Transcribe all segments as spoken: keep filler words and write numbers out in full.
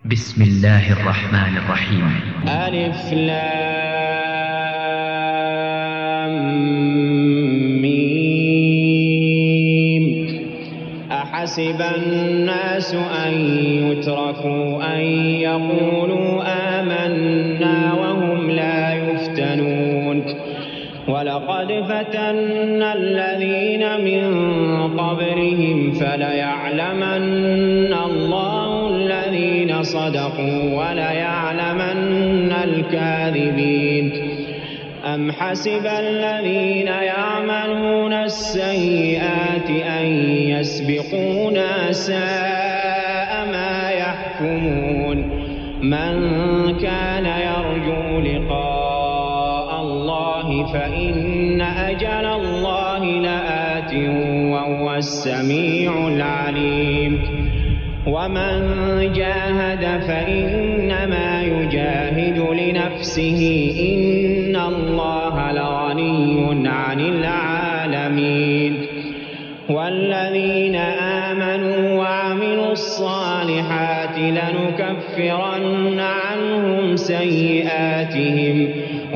بسم الله الرحمن الرحيم. ألف لام ميم. أحسب الناس أن يتركوا أن يقولوا آمنا وهم لا يفتنون ولقد فتنا الذين من قبلهم فليعلمن الله الذين صدقوا وليعلمن الكاذبين. أم حسب الذين يعملون السيئات أن يسبقونا ساء ما يحكمون. من كان يرجو لقاء الله فإن أجل الله لآت وهو السميع العليم. ومن جاهد فإنما يجاهد لنفسه إن الله لغني عن العالمين. والذين آمنوا وعملوا الصالحات لنكفرن عنهم سيئاتهم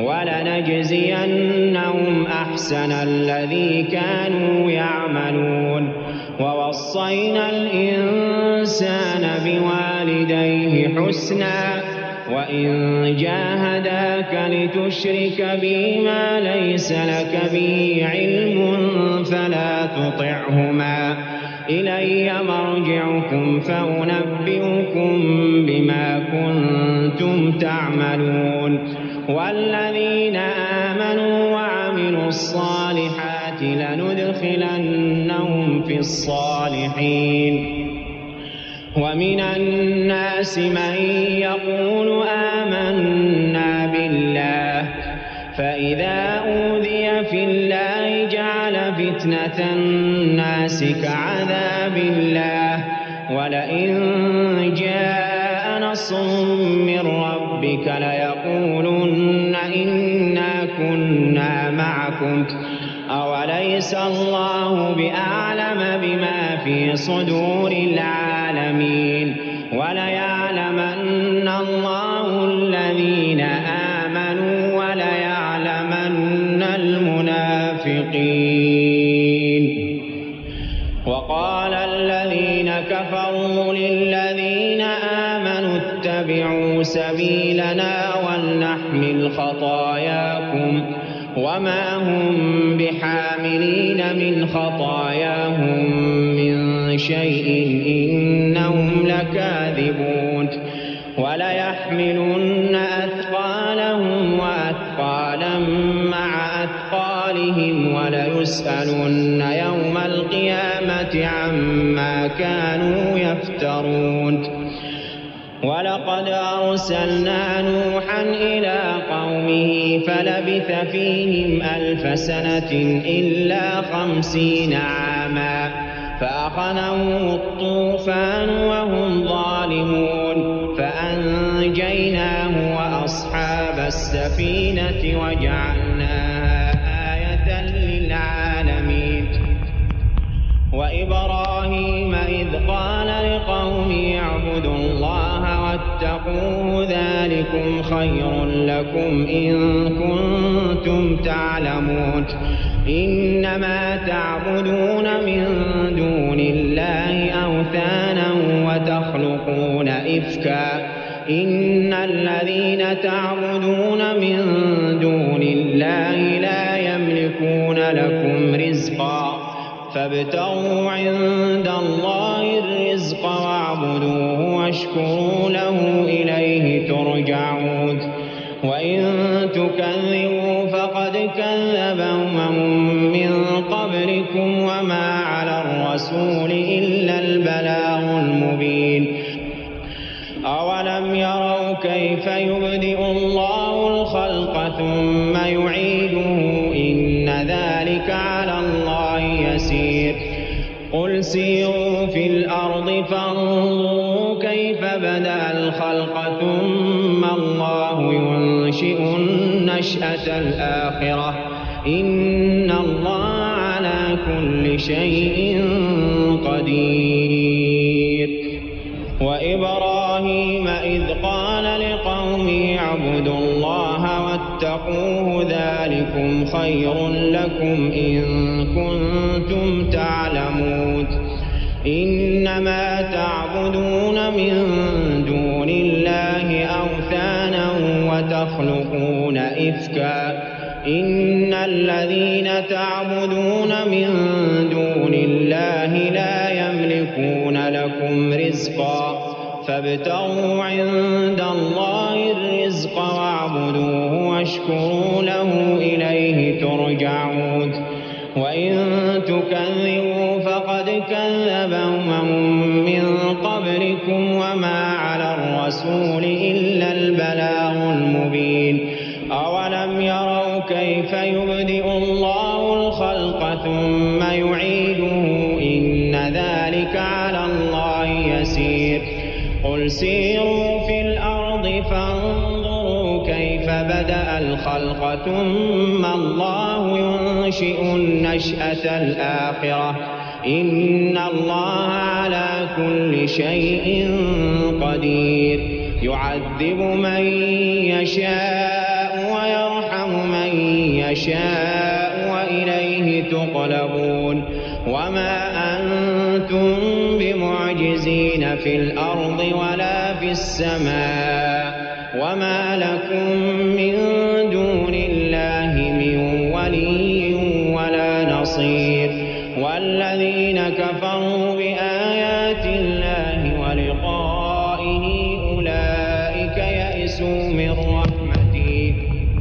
ولنجزينهم أحسن الذي كانوا يعملون. ووصينا الإنسان بوالديه حسنا وإن جاهداك لتشرك بي ما ليس لك به علم فلا تطعهما إلي مرجعكم فأنبئكم بما كنتم تعملون. والذين آمنوا وعملوا الصالحات لندخلنهم في الصالحين. ومن الناس من يقول آمنا بالله فإذا أوذي في الله جعل فتنة الناس كعذاب الله ولئن جاء نصر من ربك ليقولن إنا كنا معكم أوليس الله بأعلم بما في صدور العالمين. وليعلمن الله الذين آمنوا وليعلمن المنافقين. وقال الذين كفروا للذين آمنوا اتبعوا سبيلنا ولنحمل خطاياكم وما هم بحاملين من خطاياهم من شيء إنهم لكاذبون. وليحملن أثقالهم وأثقالا مع أثقالهم وليسألن يوم القيامة عما كانوا يفترون. ولقد أرسلنا نوحا إلى قومه فلبث فيهم ألف سنة إلا خمسين عاما فأخذهم الطوفان وهم ظالمون فأنجيناه وأصحاب السفينة وجعلناها آية للعالمين. وإبراهيم إذ قال لقومه اعبدوا الله واتقوه ذلكم خير لكم إن كنتم تعلمون. إنما تعبدون من دون الله أوثانا وتخلقون إفكا إن الذين تعبدون من دون الله لا يملكون لكم رزقا فابتغوا عند الله الرزق واعبدوه واشكروا له إليه ترجعون. وإن تكذبوا فقد كذب أمم من قبلكم وما على الرسول إلا البلاغ المبين. أولم يروا كيف يبدئ الله الخلق ثم يعيده إن ذلك على الله يسير. قل سيروا في الأرض فانظروا كيف بدأ الخلق ثم الله ينشئ النشأة الآخرة إن الله على كل شيء قدير. وإبراهيم إبراهيم إذ قال لقومه اعبدوا الله واتقوه ذلكم خير لكم إن كنتم تعلمون إنما تعبدون من دون الله أوثانا وتخلقون إفكا إن الذين تعبدون من دون الله لا يملكون لكم رزقا فابتغوا عند الله الرزق واعبدوه واشكروا له إليه ترجعون وإن تكذبوا فقد كذب أمم من قبلكم وما على الرسول إلا البلاغ المبين أولم يروا كيف يبدئ الله الخلق ثم يعيده إن ذلك على الله يسير قل سيروا في الأرض فانظروا كيف بدأ الخلق ثم الله ينشئ النشأة الآخرة إن الله على كل شيء قدير يعذب من يشاء ويرحم من يشاء وإليه تقلبون وما أنتم بمعجزين في الأرض ولا في السماء وما لكم من دون الله من ولي ولا نصير والذين كفروا بآيات الله ولقائه أولئك يئسوا من رحمته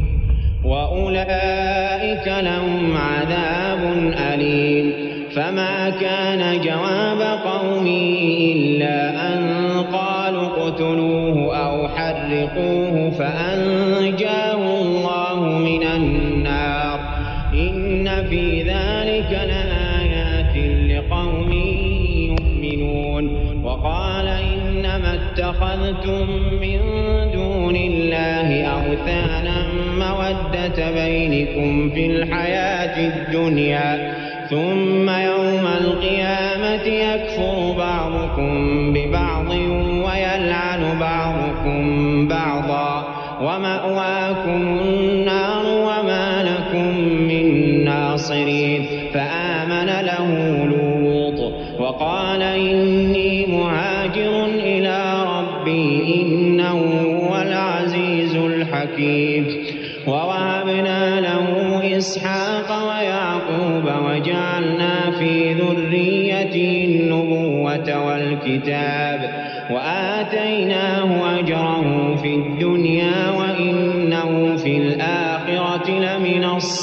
وأولئك لهم عذاب أليم فما كان جواب قومه إلا أن قالوا اقتلوه أو حرقوه فأنجاه الله من النار إن في ذلك لآيات لقوم يؤمنون وقال إنما اتخذتم من دون الله أوثانا مودة بينكم في الحياة الدنيا ثم يوم القيامة يكفر بعضكم ببعض ويلعن بعضكم بعضا ومأواكم النار وما لكم من ناصرين فآمن له لوط وقال إني مهاجر إلى ربي إنه هو العزيز الحكيم ووهبنا له إسحاق ويعقوب وجعلنا في ذريته النبوة والكتاب وآتيناه أجره في الدنيا وإنه في الآخرة لمن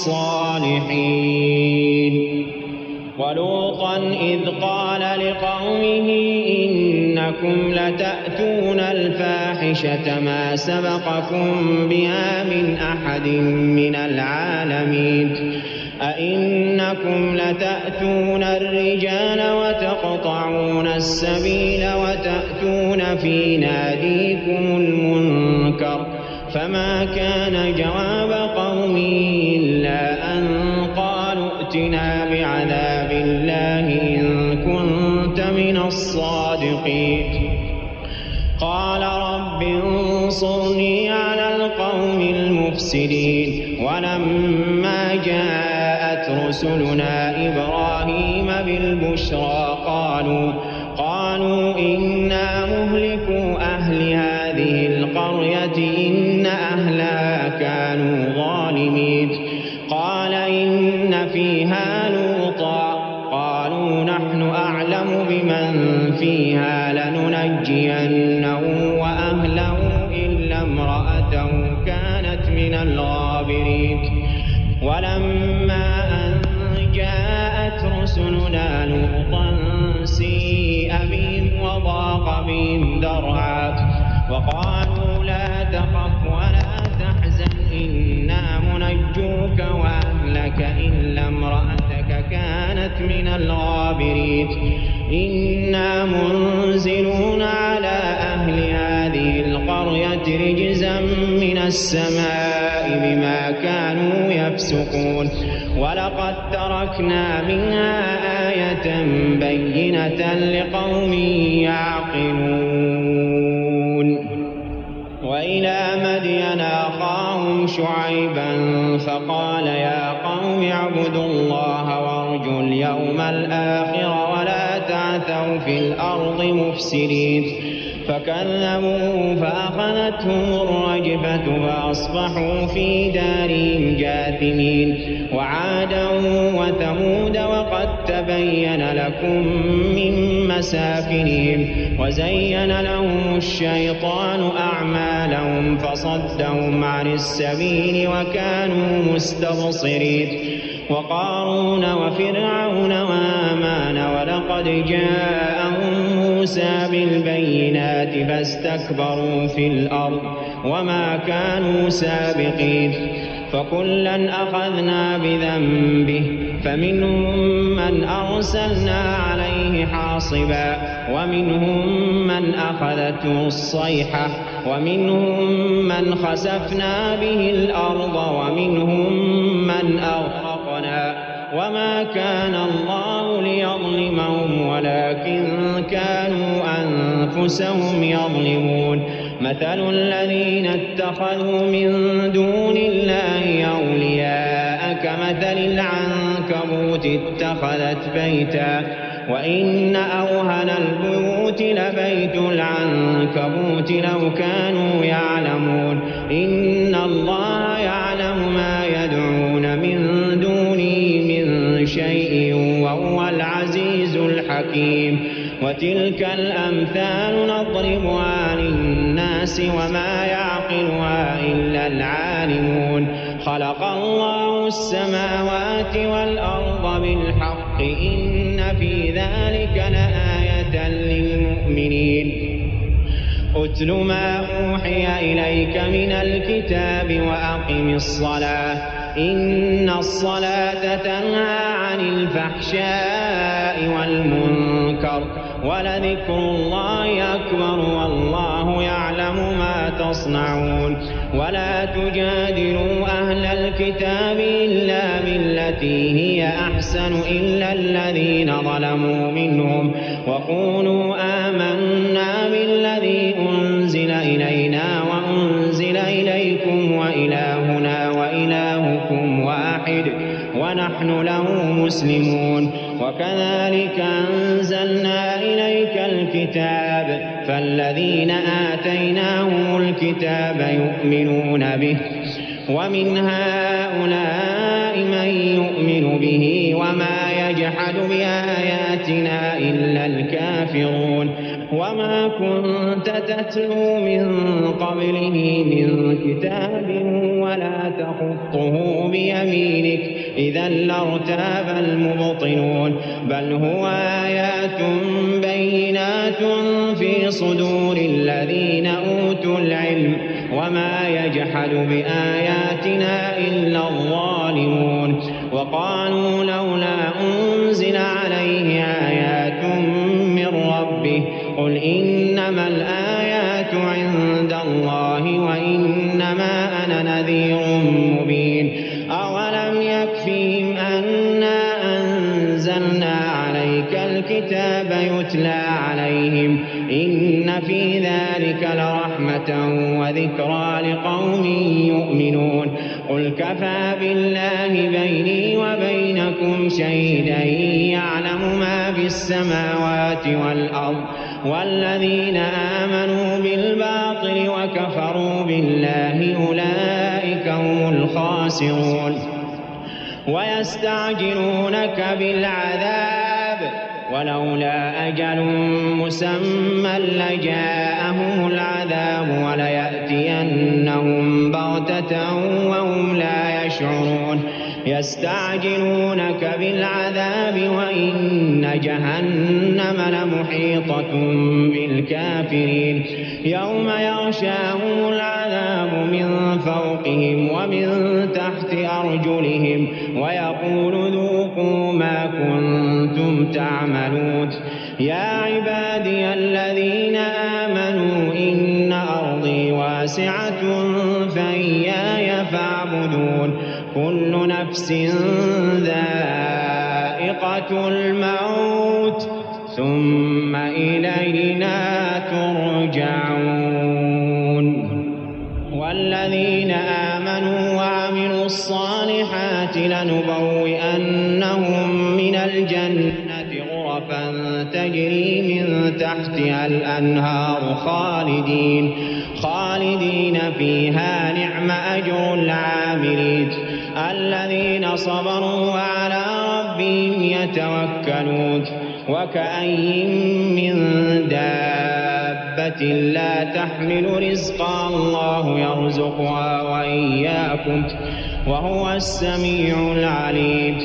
الصالحين ولوطا إذ قال لقومه إنكم لتأتون الفاحشة ما سبقكم بها من أحد من العالمين أئنكم لتأتون الرجال وتقطعون السبيل وتأتون في ناديكم المنكر فما كان جواب قومه إلا أن قالوا ائتنا بعذاب الله إن كنت من الصادقين قال رب انصرني على القوم المفسدين ولما جاءت رسلنا إبراهيم بالبشرى قالوا قالوا إنا مهلكو أهل هذه القرية إن أهلها كانوا ظالمين قال إن فيها لوطا قالوا نحن أعلم بمن فيها لننجينه وأهله إلا امرأته كانت من الغابرين ولما أن جاءت رسلنا لوطا سيء بهم وضاق بهم ذرعا وقالوا لا تخف ولا تحزن إنا منجوك وأهلك إلا امرأتك كانت من الغابرين إنا منزلون على أهل هذه القرية رجزا من السماء بما كانوا يفسقون ولقد تركنا منها آية بينة لقوم يعقلون شعيبا فقال يا قوم اعبدوا الله وارجوا اليوم الآخر ولا تعثوا في الأرض مفسدين فكذبوه فأخذتهم الرجفة فأصبحوا في دارهم جاثمين وعادا وثمود وقد تبين لكم من مساكنهم وزين لهم الشيطان أعمالهم فصدهم عن السبيل وكانوا مستبصرين وقارون وفرعون وهامان ولقد جاءهم موسى بالبينات فاستكبروا في الأرض وما كانوا سابقين فكلا أخذنا بذنبه فمنهم من أرسلنا عليه حاصبا ومنهم من أخذته الصيحة ومنهم من خسفنا به الأرض ومنهم من أغرقنا وما كان الله ليظلمهم ولكن كانوا أنفسهم يظلمون مثل الذين اتخذوا من دون الله أولياء كمثل العنكبوت اتخذت بيتا وإن أوهن البيوت لبيت العنكبوت لو كانوا يعلمون إن الله يعلم ما يدعون من دونه من شيء وهو العزيز الحكيم وتلك الأمثال نضربها للناس وما يعقلها إلا العالمون خلق الله السماوات والأرض بالحق إن في ذلك لآية للمؤمنين أتل ما أوحي إليك من الكتاب وأقم الصلاة إن الصلاة تنهى عن الفحشاء والمنكر ولذكر الله أكبر والله يعلم ما تصنعون ولا تجادلوا أهل الكتاب إلا بالتي هي أحسن إلا الذين ظلموا منهم وقولوا آمنا بالذي أنزل إلينا وأنزل إليكم وإلهنا وإلهكم واحد ونحن له مسلمون وكذلك أنزلنا إليك الكتاب فالذين آتيناهم الكتاب يؤمنون به ومن هؤلاء من يؤمن به وما يجحد بآياتنا إلا الكافرون وما كنت تتلو من قبله من كتاب ولا تخطه بيمينك إذا لارتاب المبطلون بل هو آيات بينات في صدور الذين أوتوا العلم وما يجحد بآياتنا إلا الظالمون وقالوا لولا أنزل عليه آيات من ربه قل إنما الآيات عند الله وإنما أنا نذير مبين أولم يكفيهم أنا أنزلنا عليك الكتاب يتلى عليهم إن في ذلك لرحمة وذكرى لقوم يؤمنون قل كفى بالله بيني وبينكم شهيدا يعلم ما في السماوات والأرض والذين آمنوا بالباطل وكفروا بالله أولئك هم الخاسرون ويستعجلونك بالعذاب ولولا أجل مسمى لجاءهم العذاب وليأتينهم بغتة وهم لا يشعرون يستعجلونك بالعذاب وإن جهنم لمحيطة بالكافرين يوم يغشاهم العذاب من فوقهم ومن تحت أرجلهم ويقول ذوقوا ما كنتم تعملون يا عبادي الذين آمنوا إن أرضي واسعة فإياي فاعبدون كل نفس ذائقة الموت ثم إلينا ترجعون والذين آمنوا وعملوا الصالحات لنبوئنهم من الجنة غرفا تجري من تحتها الأنهار خالدين خالدين فيها نعم أجر العاملين الذين صبروا وعلى ربهم يتوكلون وكأين من دابة لا تحمل رزقها الله يرزقها وإياكم وهو السميع العليم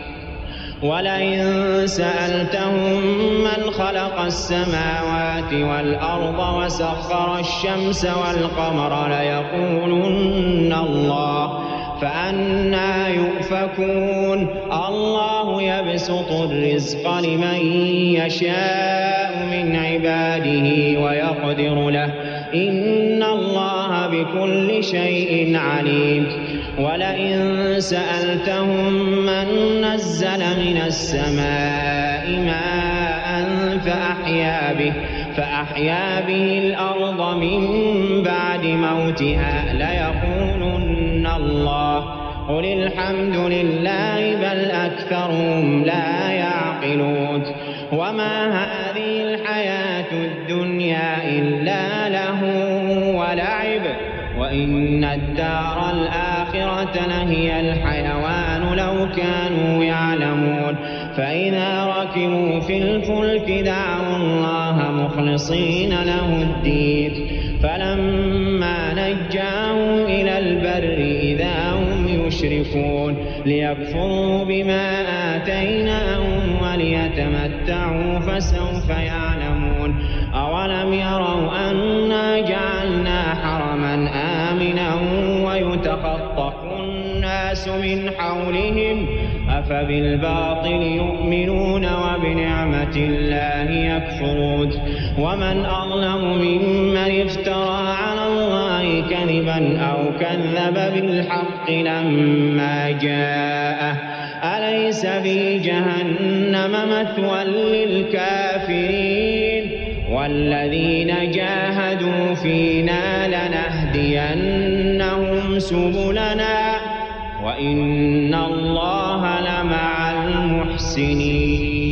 ولئن سألتهم من خلق السماوات والأرض وسخر الشمس والقمر ليقولن الله فأنى يؤفكون الله يبسط الرزق لمن يشاء من عباده ويقدر له إن الله بكل شيء عليم ولئن سألتهم من نزل من السماء ماء فأحيا به فأحيا به الأرض من بعد موتها ليقولن الله قل الحمد لله بل أكثرهم لا يعقلون وما هذه الحياة الدنيا إلا لهو ولعب وإن الدار الآخرة لهي الحيوان لو كانوا يعلمون فإذا ركبوا في الفلك دعوا الله مخلصين له الدين فلما نجاهم إلى البر إذا هم يشركون ليكفروا بما آتيناهم وليتمتعوا فسوف يعلمون أولم يروا أنا جعلنا حرما آمنا ويتخطف الناس من حولهم أفبالباطل يؤمنون وبنعمة الله يكفرون ومن أظلم ممن افترى على الله كذبا أو كذب بالحق لما جاءه أليس في جهنم مثوى للكافرين والذين جاهدوا فينا لنهدينهم سبلنا وإن الله لمع المحسنين